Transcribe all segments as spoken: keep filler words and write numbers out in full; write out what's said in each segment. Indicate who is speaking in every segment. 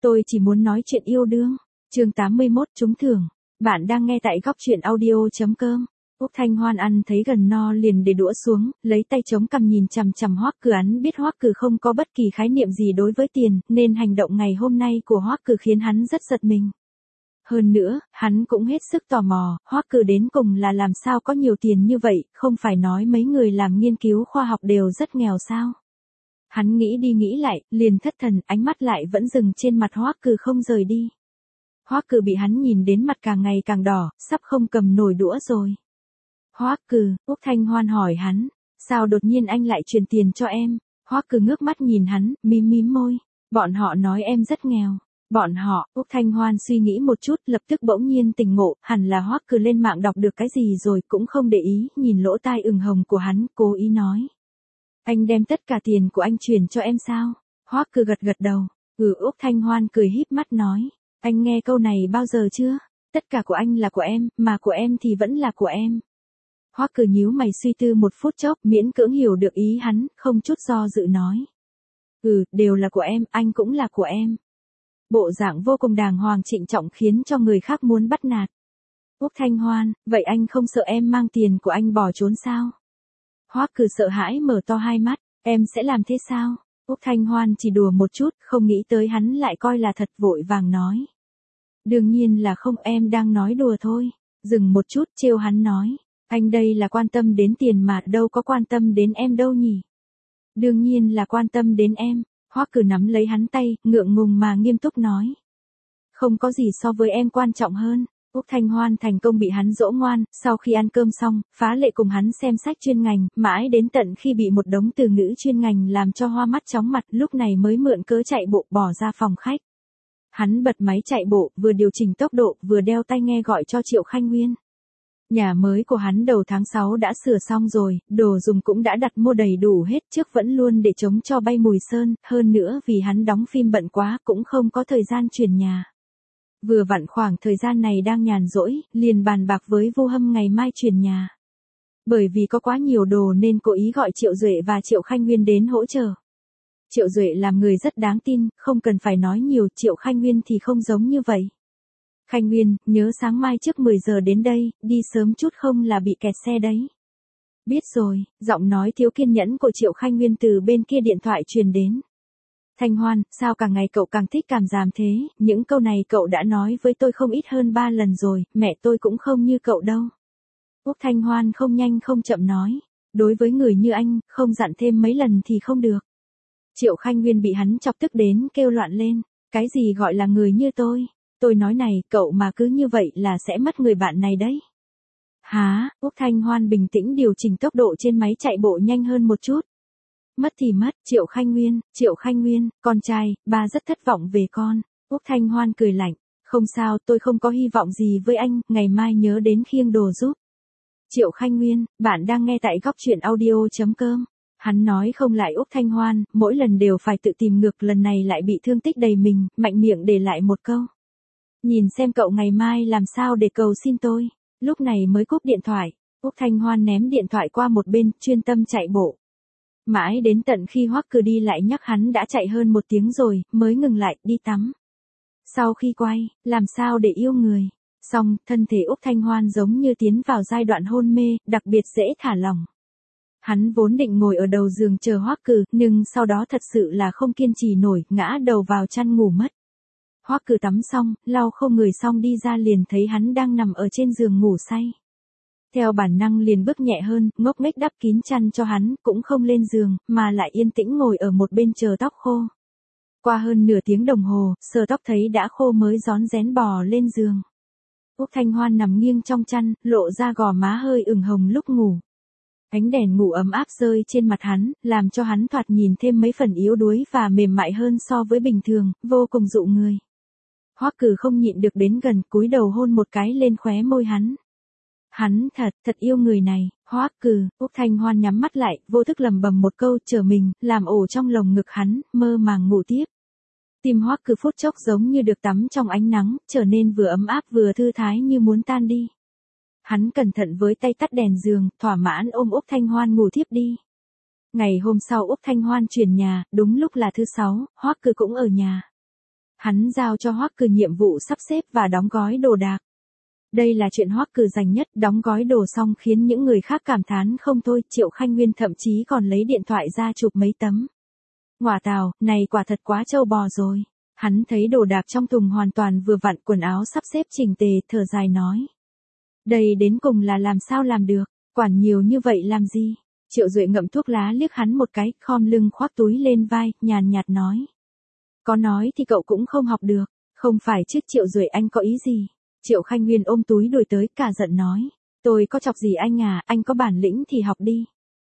Speaker 1: Tôi chỉ muốn nói chuyện yêu đương. Chương tám mươi mốt trúng thưởng. Bạn đang nghe tại góc truyện audio chấm com. Úc Thanh Hoan ăn thấy gần no liền để đũa xuống, lấy tay chống cằm nhìn chằm chằm Hoắc Cử. Hắn biết Hoắc Cử không có bất kỳ khái niệm gì đối với tiền, nên hành động ngày hôm nay của Hoắc Cử khiến hắn rất giật mình. Hơn nữa, hắn cũng hết sức tò mò, Hoắc Cử đến cùng là làm sao có nhiều tiền như vậy, không phải nói mấy người làm nghiên cứu khoa học đều rất nghèo sao? Hắn nghĩ đi nghĩ lại, liền thất thần, ánh mắt lại vẫn dừng trên mặt Hoắc Cử không rời đi. Hoắc Cử bị hắn nhìn đến mặt càng ngày càng đỏ, sắp không cầm nổi đũa rồi. Hoắc Cử, Úc Thanh Hoan hỏi hắn, sao đột nhiên anh lại truyền tiền cho em? Hoắc Cử ngước mắt nhìn hắn, mím mím môi, bọn họ nói em rất nghèo. Bọn họ, Úc Thanh Hoan suy nghĩ một chút, lập tức bỗng nhiên tỉnh ngộ, hẳn là Hoắc Cử lên mạng đọc được cái gì rồi, cũng không để ý, nhìn lỗ tai ửng hồng của hắn, cố ý nói. Anh đem tất cả tiền của anh chuyển cho em sao? Hoắc Cử gật gật đầu. Ừ, Úc Thanh Hoan cười híp mắt nói. Anh nghe câu này bao giờ chưa? Tất cả của anh là của em, mà của em thì vẫn là của em. Hoắc Cử nhíu mày suy tư một phút chốc, miễn cưỡng hiểu được ý hắn, không chút do dự nói. Ừ, đều là của em, anh cũng là của em. Bộ dạng vô cùng đàng hoàng trịnh trọng khiến cho người khác muốn bắt nạt. Úc Thanh Hoan, vậy anh không sợ em mang tiền của anh bỏ trốn sao? Hoắc Cử sợ hãi mở to hai mắt, em sẽ làm thế sao? Úc Thanh Hoan chỉ đùa một chút, không nghĩ tới hắn lại coi là thật, vội vàng nói. Đương nhiên là không, em đang nói đùa thôi. Dừng một chút, trêu hắn nói. Anh đây là quan tâm đến tiền mà, đâu có quan tâm đến em đâu nhỉ? Đương nhiên là quan tâm đến em. Hoắc Cử nắm lấy hắn tay, ngượng ngùng mà nghiêm túc nói. Không có gì so với em quan trọng hơn. Úc Thanh Hoan thành công bị hắn dỗ ngoan, sau khi ăn cơm xong, phá lệ cùng hắn xem sách chuyên ngành, mãi đến tận khi bị một đống từ ngữ chuyên ngành làm cho hoa mắt chóng mặt, lúc này mới mượn cớ chạy bộ bỏ ra phòng khách. Hắn bật máy chạy bộ, vừa điều chỉnh tốc độ, vừa đeo tai nghe gọi cho Triệu Khanh Nguyên. Nhà mới của hắn đầu tháng sáu đã sửa xong rồi, đồ dùng cũng đã đặt mua đầy đủ hết, trước vẫn luôn để chống cho bay mùi sơn, hơn nữa vì hắn đóng phim bận quá cũng không có thời gian chuyển nhà. Vừa vặn khoảng thời gian này đang nhàn rỗi, liền bàn bạc với Vu Hâm ngày mai chuyển nhà. Bởi vì có quá nhiều đồ nên cố ý gọi Triệu Duệ và Triệu Khanh Nguyên đến hỗ trợ. Triệu Duệ làm người rất đáng tin, không cần phải nói nhiều, Triệu Khanh Nguyên thì không giống như vậy. Khanh Nguyên, nhớ sáng mai trước mười giờ đến đây, đi sớm chút không là bị kẹt xe đấy. Biết rồi, giọng nói thiếu kiên nhẫn của Triệu Khanh Nguyên từ bên kia điện thoại truyền đến. Thanh Hoan, sao càng ngày cậu càng thích cảm giảm thế, những câu này cậu đã nói với tôi không ít hơn ba lần rồi, mẹ tôi cũng không như cậu đâu. Úc Thanh Hoan không nhanh không chậm nói, đối với người như anh, không dặn thêm mấy lần thì không được. Triệu Khanh Nguyên bị hắn chọc tức đến kêu loạn lên, cái gì gọi là người như tôi, tôi nói này, cậu mà cứ như vậy là sẽ mất người bạn này đấy. Hả, Úc Thanh Hoan bình tĩnh điều chỉnh tốc độ trên máy chạy bộ nhanh hơn một chút. Mất thì mất, Triệu Khanh Nguyên, Triệu Khanh Nguyên, con trai, ba rất thất vọng về con. Úc Thanh Hoan cười lạnh, không sao, tôi không có hy vọng gì với anh, ngày mai nhớ đến khiêng đồ giúp. Triệu Khanh Nguyên, bạn đang nghe tại góc truyện audio chấm com. Hắn nói không lại Úc Thanh Hoan, mỗi lần đều phải tự tìm ngược, lần này lại bị thương tích đầy mình, mạnh miệng để lại một câu. Nhìn xem cậu ngày mai làm sao để cầu xin tôi. Lúc này mới cúp điện thoại, Úc Thanh Hoan ném điện thoại qua một bên, chuyên tâm chạy bộ. Mãi đến tận khi Hoắc Cử đi lại nhắc hắn đã chạy hơn một tiếng rồi, mới ngừng lại, đi tắm. Sau khi quay, làm sao để yêu người. Xong, thân thể Úc Thanh Hoan giống như tiến vào giai đoạn hôn mê, đặc biệt dễ thả lỏng. Hắn vốn định ngồi ở đầu giường chờ Hoắc Cử, nhưng sau đó thật sự là không kiên trì nổi, ngã đầu vào chăn ngủ mất. Hoắc Cử tắm xong, lau khô người xong đi ra liền thấy hắn đang nằm ở trên giường ngủ say. Theo bản năng liền bước nhẹ hơn, ngốc nghếch đắp kín chăn cho hắn, cũng không lên giường, mà lại yên tĩnh ngồi ở một bên chờ tóc khô. Qua hơn nửa tiếng đồng hồ, sờ tóc thấy đã khô mới rón rén bò lên giường. Úc Thanh Hoan nằm nghiêng trong chăn, lộ ra gò má hơi ửng hồng lúc ngủ. Ánh đèn ngủ ấm áp rơi trên mặt hắn, làm cho hắn thoạt nhìn thêm mấy phần yếu đuối và mềm mại hơn so với bình thường, vô cùng dụ người. Hoắc Cử không nhịn được đến gần, cúi đầu hôn một cái lên khóe môi hắn. Hắn thật, thật yêu người này, Hoắc Cử. Úc Thanh Hoan nhắm mắt lại, vô thức lầm bầm một câu, chờ mình, làm ổ trong lồng ngực hắn, mơ màng ngủ tiếp. Tim Hoắc Cử phút chốc giống như được tắm trong ánh nắng, trở nên vừa ấm áp vừa thư thái như muốn tan đi. Hắn cẩn thận với tay tắt đèn giường, thỏa mãn ôm Úc Thanh Hoan ngủ thiếp đi. Ngày hôm sau Úc Thanh Hoan chuyển nhà, đúng lúc là thứ sáu, Hoắc Cử cũng ở nhà. Hắn giao cho Hoắc Cừ nhiệm vụ sắp xếp và đóng gói đồ đạc. Đây là chuyện Hoắc Cừ rành nhất, đóng gói đồ xong khiến những người khác cảm thán không thôi, Triệu Khanh Nguyên thậm chí còn lấy điện thoại ra chụp mấy tấm. Ngoả tào, này quả thật quá trâu bò rồi. Hắn thấy đồ đạc trong thùng hoàn toàn vừa vặn, quần áo sắp xếp chỉnh tề, thở dài nói. Đây đến cùng là làm sao làm được, quản nhiều như vậy làm gì? Triệu Duệ ngậm thuốc lá liếc hắn một cái, khom lưng khoác túi lên vai, nhàn nhạt nói. Có nói thì cậu cũng không học được, không phải chứ Triệu Duệ anh có ý gì? Triệu Khanh Nguyên ôm túi đuổi tới, cả giận nói. Tôi có chọc gì anh à, anh có bản lĩnh thì học đi.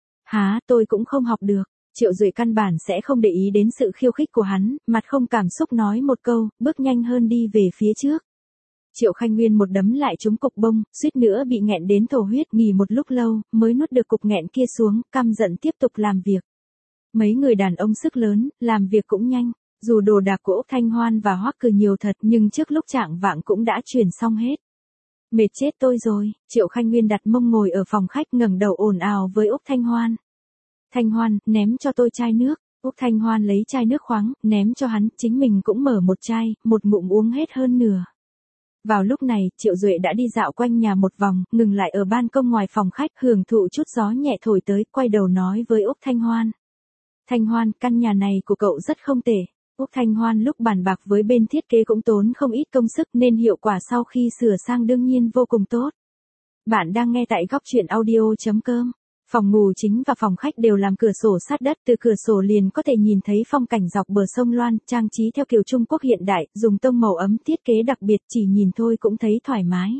Speaker 1: Há, tôi cũng không học được. Triệu Duệ căn bản sẽ không để ý đến sự khiêu khích của hắn, mặt không cảm xúc nói một câu, bước nhanh hơn đi về phía trước. Triệu Khanh Nguyên một đấm lại trúng cục bông, suýt nữa bị nghẹn đến thổ huyết, nghỉ một lúc lâu, mới nuốt được cục nghẹn kia xuống, căm giận tiếp tục làm việc. Mấy người đàn ông sức lớn, làm việc cũng nhanh, dù đồ đạc của Úc Thanh Hoan và Hoắc Cừ nhiều thật nhưng trước lúc chạng vạng cũng đã chuyển xong hết. Mệt chết tôi rồi, Triệu Khanh Nguyên đặt mông ngồi ở phòng khách ngẩng đầu ồn ào với Úc Thanh Hoan. Thanh Hoan, ném cho tôi chai nước. Úc Thanh Hoan lấy chai nước khoáng, ném cho hắn, chính mình cũng mở một chai, một ngụm uống hết hơn nửa. Vào lúc này, Triệu Duệ đã đi dạo quanh nhà một vòng, ngừng lại ở ban công ngoài phòng khách, hưởng thụ chút gió nhẹ thổi tới, quay đầu nói với Úc Thanh Hoan. Thanh Hoan, căn nhà này của cậu rất không tệ. Úc Thanh Hoan lúc bàn bạc với bên thiết kế cũng tốn không ít công sức nên hiệu quả sau khi sửa sang đương nhiên vô cùng tốt. Bạn đang nghe tại góc truyện audio chấm com. Phòng ngủ chính và phòng khách đều làm cửa sổ sát đất, từ cửa sổ liền có thể nhìn thấy phong cảnh dọc bờ sông Loan, trang trí theo kiểu Trung Quốc hiện đại, dùng tông màu ấm thiết kế đặc biệt, chỉ nhìn thôi cũng thấy thoải mái.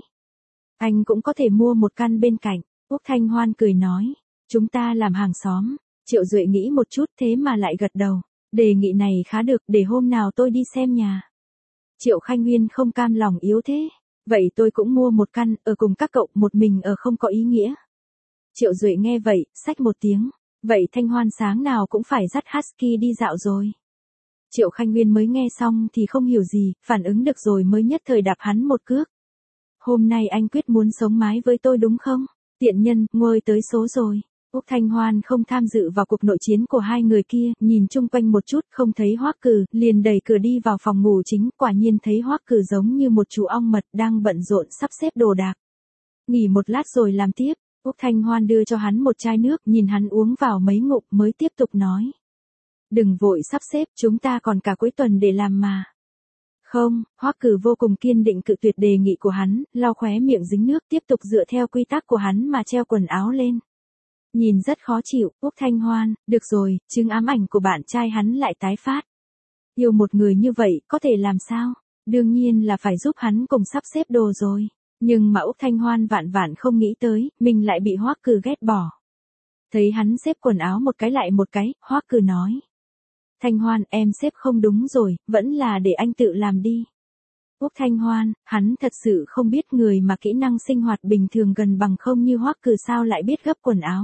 Speaker 1: Anh cũng có thể mua một căn bên cạnh, Úc Thanh Hoan cười nói, chúng ta làm hàng xóm. Triệu Duệ nghĩ một chút thế mà lại gật đầu, đề nghị này khá được, để hôm nào tôi đi xem nhà. Triệu Khanh Nguyên không cam lòng yếu thế, vậy tôi cũng mua một căn, ở cùng các cậu, một mình ở không có ý nghĩa. Triệu Duệ nghe vậy, xách một tiếng. Vậy Thanh Hoan sáng nào cũng phải dắt Husky đi dạo rồi. Triệu Khanh Nguyên mới nghe xong thì không hiểu gì, phản ứng được rồi mới nhất thời đạp hắn một cước. Hôm nay anh quyết muốn sống mái với tôi đúng không? Tiện nhân, ngôi tới số rồi. Úc Thanh Hoan không tham dự vào cuộc nội chiến của hai người kia, nhìn chung quanh một chút không thấy Hoắc Cừ, liền đẩy cửa đi vào phòng ngủ chính, quả nhiên thấy Hoắc Cừ giống như một chú ong mật đang bận rộn sắp xếp đồ đạc. Nghỉ một lát rồi làm tiếp. Úc Thanh Hoan đưa cho hắn một chai nước, nhìn hắn uống vào mấy ngụm mới tiếp tục nói. Đừng vội sắp xếp, chúng ta còn cả cuối tuần để làm mà. Không, Hoắc Cừ vô cùng kiên định cự tuyệt đề nghị của hắn, lau khóe miệng dính nước, tiếp tục dựa theo quy tắc của hắn mà treo quần áo lên. Nhìn rất khó chịu, Úc Thanh Hoan, được rồi, chứng ám ảnh của bạn trai hắn lại tái phát. Yêu một người như vậy, có thể làm sao? Đương nhiên là phải giúp hắn cùng sắp xếp đồ rồi. Nhưng mà Úc Thanh Hoan vạn vạn không nghĩ tới, mình lại bị Hoắc Cừ ghét bỏ. Thấy hắn xếp quần áo một cái lại một cái, Hoắc Cừ nói. Thanh Hoan, em xếp không đúng rồi, vẫn là để anh tự làm đi. Úc Thanh Hoan, hắn thật sự không biết người mà kỹ năng sinh hoạt bình thường gần bằng không như Hoắc Cừ sao lại biết gấp quần áo.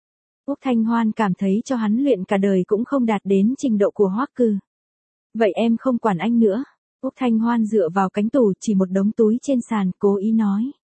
Speaker 1: Úc Thanh Hoan cảm thấy cho hắn luyện cả đời cũng không đạt đến trình độ của Hoắc Cừ. Vậy em không quản anh nữa. Úc Thanh Hoan dựa vào cánh tủ chỉ một đống túi trên sàn, cố ý nói.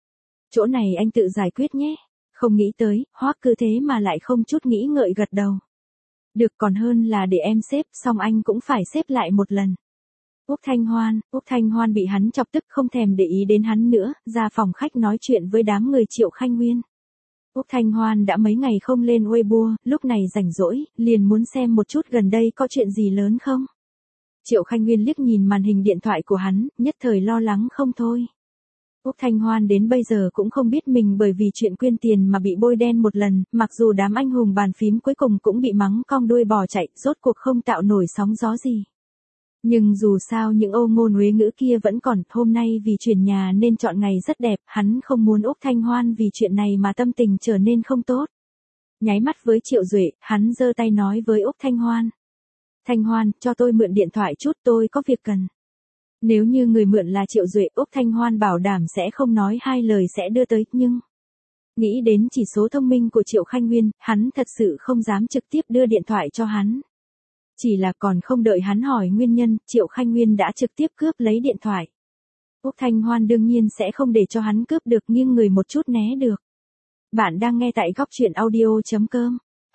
Speaker 1: Chỗ này anh tự giải quyết nhé. Không nghĩ tới, Hoắc Cừ thế mà lại không chút nghĩ ngợi gật đầu. Được, còn hơn là để em xếp, xong anh cũng phải xếp lại một lần. Úc Thanh Hoan, Úc Thanh Hoan bị hắn chọc tức không thèm để ý đến hắn nữa, ra phòng khách nói chuyện với đám người Triệu Khanh Nguyên. Úc Thanh Hoan đã mấy ngày không lên Weibo, lúc này rảnh rỗi, liền muốn xem một chút gần đây có chuyện gì lớn không. Triệu Khanh Nguyên liếc nhìn màn hình điện thoại của hắn, nhất thời lo lắng không thôi. Úc Thanh Hoan đến bây giờ cũng không biết mình bởi vì chuyện quyên tiền mà bị bôi đen một lần, mặc dù đám anh hùng bàn phím cuối cùng cũng bị mắng cong đuôi bò chạy, rốt cuộc không tạo nổi sóng gió gì. Nhưng dù sao những ô ngôn uế ngữ kia vẫn còn, hôm nay vì chuyển nhà nên chọn ngày rất đẹp, hắn không muốn Úc Thanh Hoan vì chuyện này mà tâm tình trở nên không tốt. Nháy mắt với Triệu Duệ, hắn giơ tay nói với Úc Thanh Hoan. Thanh Hoan, cho tôi mượn điện thoại chút, tôi có việc cần. Nếu như người mượn là Triệu Duệ, Úc Thanh Hoan bảo đảm sẽ không nói hai lời sẽ đưa tới, nhưng... Nghĩ đến chỉ số thông minh của Triệu Khanh Nguyên, hắn thật sự không dám trực tiếp đưa điện thoại cho hắn. Chỉ là còn không đợi hắn hỏi nguyên nhân, Triệu Khanh Nguyên đã trực tiếp cướp lấy điện thoại. Úc Thanh Hoan đương nhiên sẽ không để cho hắn cướp được, nghiêng người một chút né được. Bạn đang nghe tại góc truyện audio chấm com.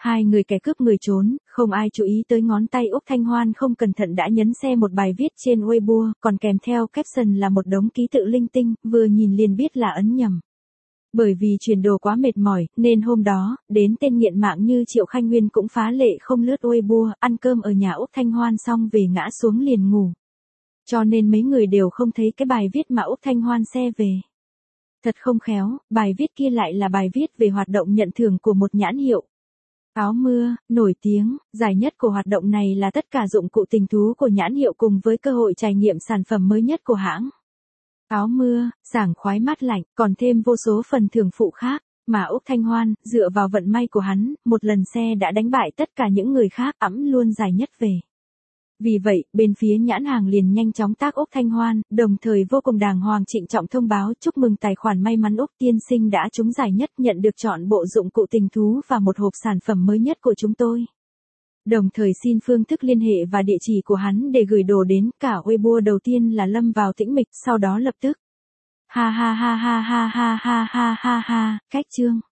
Speaker 1: Hai người kẻ cướp người trốn, không ai chú ý tới ngón tay Úc Thanh Hoan không cẩn thận đã nhấn xe một bài viết trên Weibo, còn kèm theo caption là một đống ký tự linh tinh, vừa nhìn liền biết là ấn nhầm. Bởi vì chuyển đồ quá mệt mỏi, nên hôm đó, đến tên nghiện mạng như Triệu Khanh Nguyên cũng phá lệ không lướt Weibo, ăn cơm ở nhà Úc Thanh Hoan xong về ngã xuống liền ngủ. Cho nên mấy người đều không thấy cái bài viết mà Úc Thanh Hoan xe về. Thật không khéo, bài viết kia lại là bài viết về hoạt động nhận thưởng của một nhãn hiệu áo mưa, nổi tiếng. Giải nhất của hoạt động này là tất cả dụng cụ tình thú của nhãn hiệu cùng với cơ hội trải nghiệm sản phẩm mới nhất của hãng. Áo mưa, sảng khoái mát lạnh, còn thêm vô số phần thưởng phụ khác. Mà Úc Thanh Hoan, dựa vào vận may của hắn, một lần xe đã đánh bại tất cả những người khác, ẵm luôn giải nhất về. Vì vậy, bên phía nhãn hàng liền nhanh chóng tác Úc Thanh Hoan, đồng thời vô cùng đàng hoàng trịnh trọng thông báo chúc mừng tài khoản may mắn Úc tiên sinh đã trúng giải nhất, nhận được chọn bộ dụng cụ tình thú và một hộp sản phẩm mới nhất của chúng tôi. Đồng thời xin phương thức liên hệ và địa chỉ của hắn để gửi đồ đến. Cả Weibo đầu tiên là lâm vào tĩnh mịch, sau đó lập tức. Ha ha ha ha ha ha ha ha ha, cách chương.